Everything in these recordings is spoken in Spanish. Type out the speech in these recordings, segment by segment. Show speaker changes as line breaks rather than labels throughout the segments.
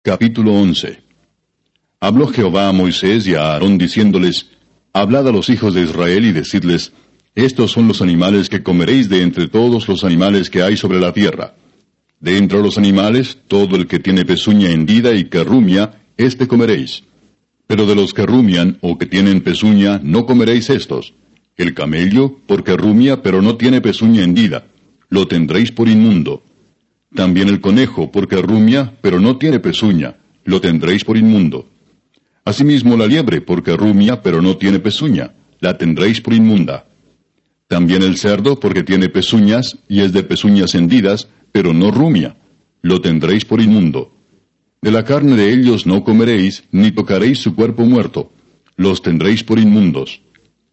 Capítulo 11. Habló Jehová a Moisés y a Aarón diciéndoles, Hablad a los hijos de Israel y decidles, Estos son los animales que comeréis de entre todos los animales que hay sobre la tierra. De entre los animales, todo el que tiene pezuña hendida y que rumia, éste comeréis. Pero de los que rumian o que tienen pezuña, no comeréis estos. El camello, porque rumia, pero no tiene pezuña hendida, lo tendréis por inmundo. También el conejo, porque rumia, pero no tiene pezuña, lo tendréis por inmundo. Asimismo la liebre, porque rumia, pero no tiene pezuña, la tendréis por inmunda. También el cerdo, porque tiene pezuñas, y es de pezuñas hendidas, pero no rumia, lo tendréis por inmundo. De la carne de ellos no comeréis, ni tocaréis su cuerpo muerto, los tendréis por inmundos.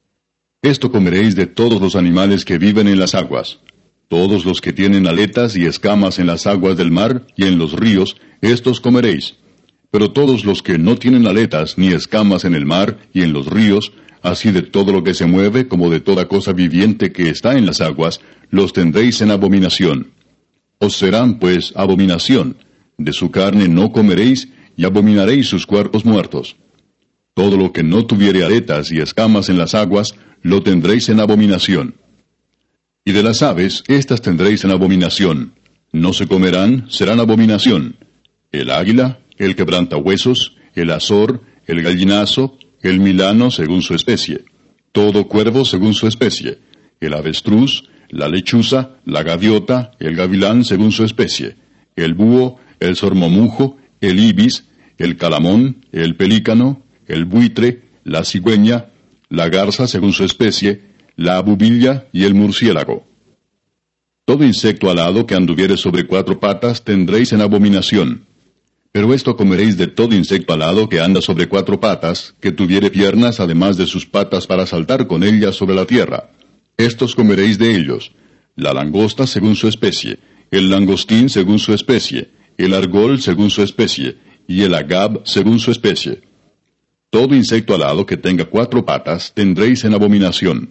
Esto comeréis de todos los animales que viven en las aguas. Todos los que tienen aletas y escamas en las aguas del mar y en los ríos, estos comeréis. Pero todos los que no tienen aletas ni escamas en el mar y en los ríos, así de todo lo que se mueve como de toda cosa viviente que está en las aguas, los tendréis en abominación. Os serán, pues, abominación. De su carne no comeréis, y abominaréis sus cuerpos muertos. Todo lo que no tuviere aletas y escamas en las aguas, lo tendréis en abominación. Y de las aves, éstas tendréis en abominación. No se comerán, serán abominación. El águila, el quebrantahuesos, el azor, el gallinazo, el milano según su especie. Todo cuervo según su especie. El avestruz, la lechuza, la gaviota, el gavilán según su especie. El búho, el sormomujo, el ibis, el calamón, el pelícano, el buitre, la cigüeña, la garza según su especie, la abubilla y el murciélago. Todo insecto alado que anduviere sobre 4 patas tendréis en abominación. Pero esto comeréis de todo insecto alado que anda sobre 4 patas, que tuviere piernas además de sus patas para saltar con ellas sobre la tierra. Estos comeréis de ellos: la langosta según su especie, el langostín según su especie, el argol según su especie, y el agab según su especie. Todo insecto alado que tenga 4 patas tendréis en abominación.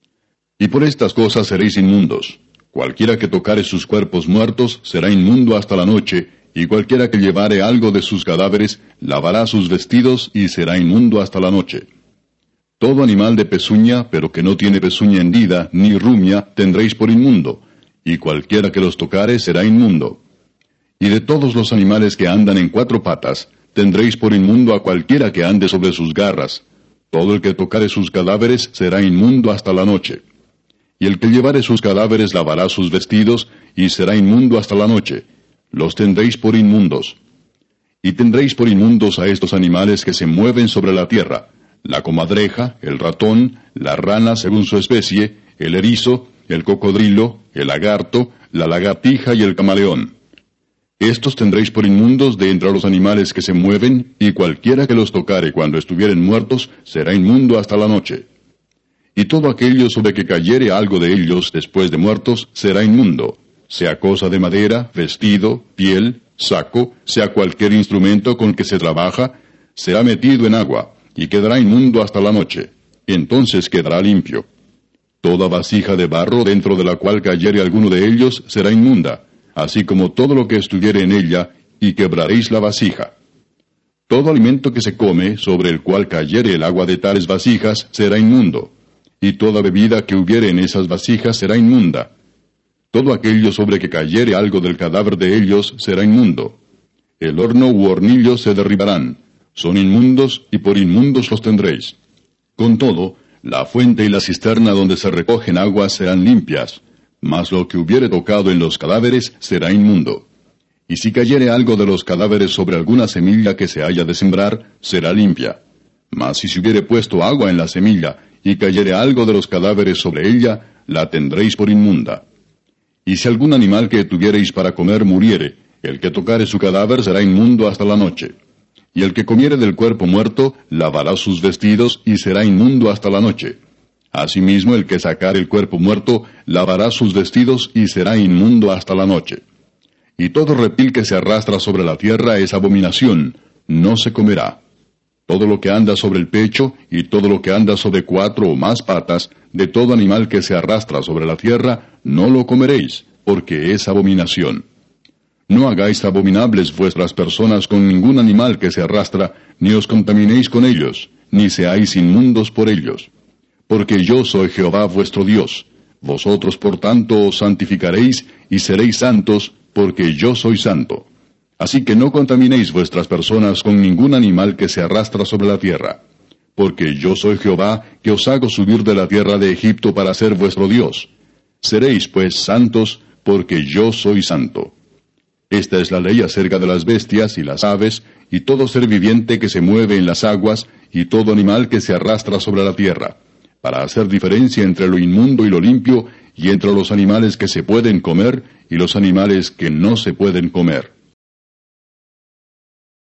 Y por estas cosas seréis inmundos. Cualquiera que tocare sus cuerpos muertos será inmundo hasta la noche, y cualquiera que llevare algo de sus cadáveres lavará sus vestidos y será inmundo hasta la noche. Todo animal de pezuña, pero que no tiene pezuña hendida ni rumia, tendréis por inmundo, y cualquiera que los tocare será inmundo. Y de todos los animales que andan en 4 patas, tendréis por inmundo a cualquiera que ande sobre sus garras. Todo el que tocare sus cadáveres será inmundo hasta la noche. Y el que llevare sus cadáveres lavará sus vestidos, y será inmundo hasta la noche. Los tendréis por inmundos. Y tendréis por inmundos a estos animales que se mueven sobre la tierra: la comadreja, el ratón, la rana según su especie, el erizo, el cocodrilo, el lagarto, la lagartija y el camaleón. Estos tendréis por inmundos de entre los animales que se mueven, y cualquiera que los tocare cuando estuvieren muertos será inmundo hasta la noche. Y todo aquello sobre que cayere algo de ellos después de muertos será inmundo, sea cosa de madera, vestido, piel, saco, sea cualquier instrumento con que se trabaja, será metido en agua, y quedará inmundo hasta la noche. Entonces quedará limpio. Toda vasija de barro dentro de la cual cayere alguno de ellos será inmunda, así como todo lo que estuviere en ella, y quebraréis la vasija. Todo alimento que se come, sobre el cual cayere el agua de tales vasijas, será inmundo, y toda bebida que hubiere en esas vasijas será inmunda. Todo aquello sobre que cayere algo del cadáver de ellos será inmundo. El horno u hornillo se derribarán, son inmundos, y por inmundos los tendréis. Con todo, la fuente y la cisterna donde se recogen aguas serán limpias, mas lo que hubiere tocado en los cadáveres será inmundo. Y si cayere algo de los cadáveres sobre alguna semilla que se haya de sembrar, será limpia. Mas si se hubiere puesto agua en la semilla, y cayere algo de los cadáveres sobre ella, la tendréis por inmunda. Y si algún animal que tuviereis para comer muriere, el que tocare su cadáver será inmundo hasta la noche. Y el que comiere del cuerpo muerto, lavará sus vestidos, y será inmundo hasta la noche. Asimismo, el que sacare el cuerpo muerto, lavará sus vestidos, y será inmundo hasta la noche. Y todo reptil que se arrastra sobre la tierra es abominación, no se comerá. Todo lo que anda sobre el pecho, y todo lo que anda sobre 4 o más patas, de todo animal que se arrastra sobre la tierra, no lo comeréis, porque es abominación. No hagáis abominables vuestras personas con ningún animal que se arrastra, ni os contaminéis con ellos, ni seáis inmundos por ellos. Porque yo soy Jehová vuestro Dios. Vosotros por tanto os santificaréis y seréis santos, porque yo soy santo. Así que no contaminéis vuestras personas con ningún animal que se arrastra sobre la tierra. Porque yo soy Jehová, que os hago subir de la tierra de Egipto para ser vuestro Dios. Seréis pues santos, porque yo soy santo. Esta es la ley acerca de las bestias y las aves, y todo ser viviente que se mueve en las aguas, y todo animal que se arrastra sobre la tierra, para hacer diferencia entre lo inmundo y lo limpio, y entre los animales que se pueden comer, y los animales que no se pueden comer.